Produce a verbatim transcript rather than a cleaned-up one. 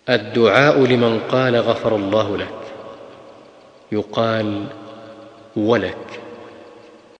الدعاء لمن قال غفر الله لك، يقال: ولك.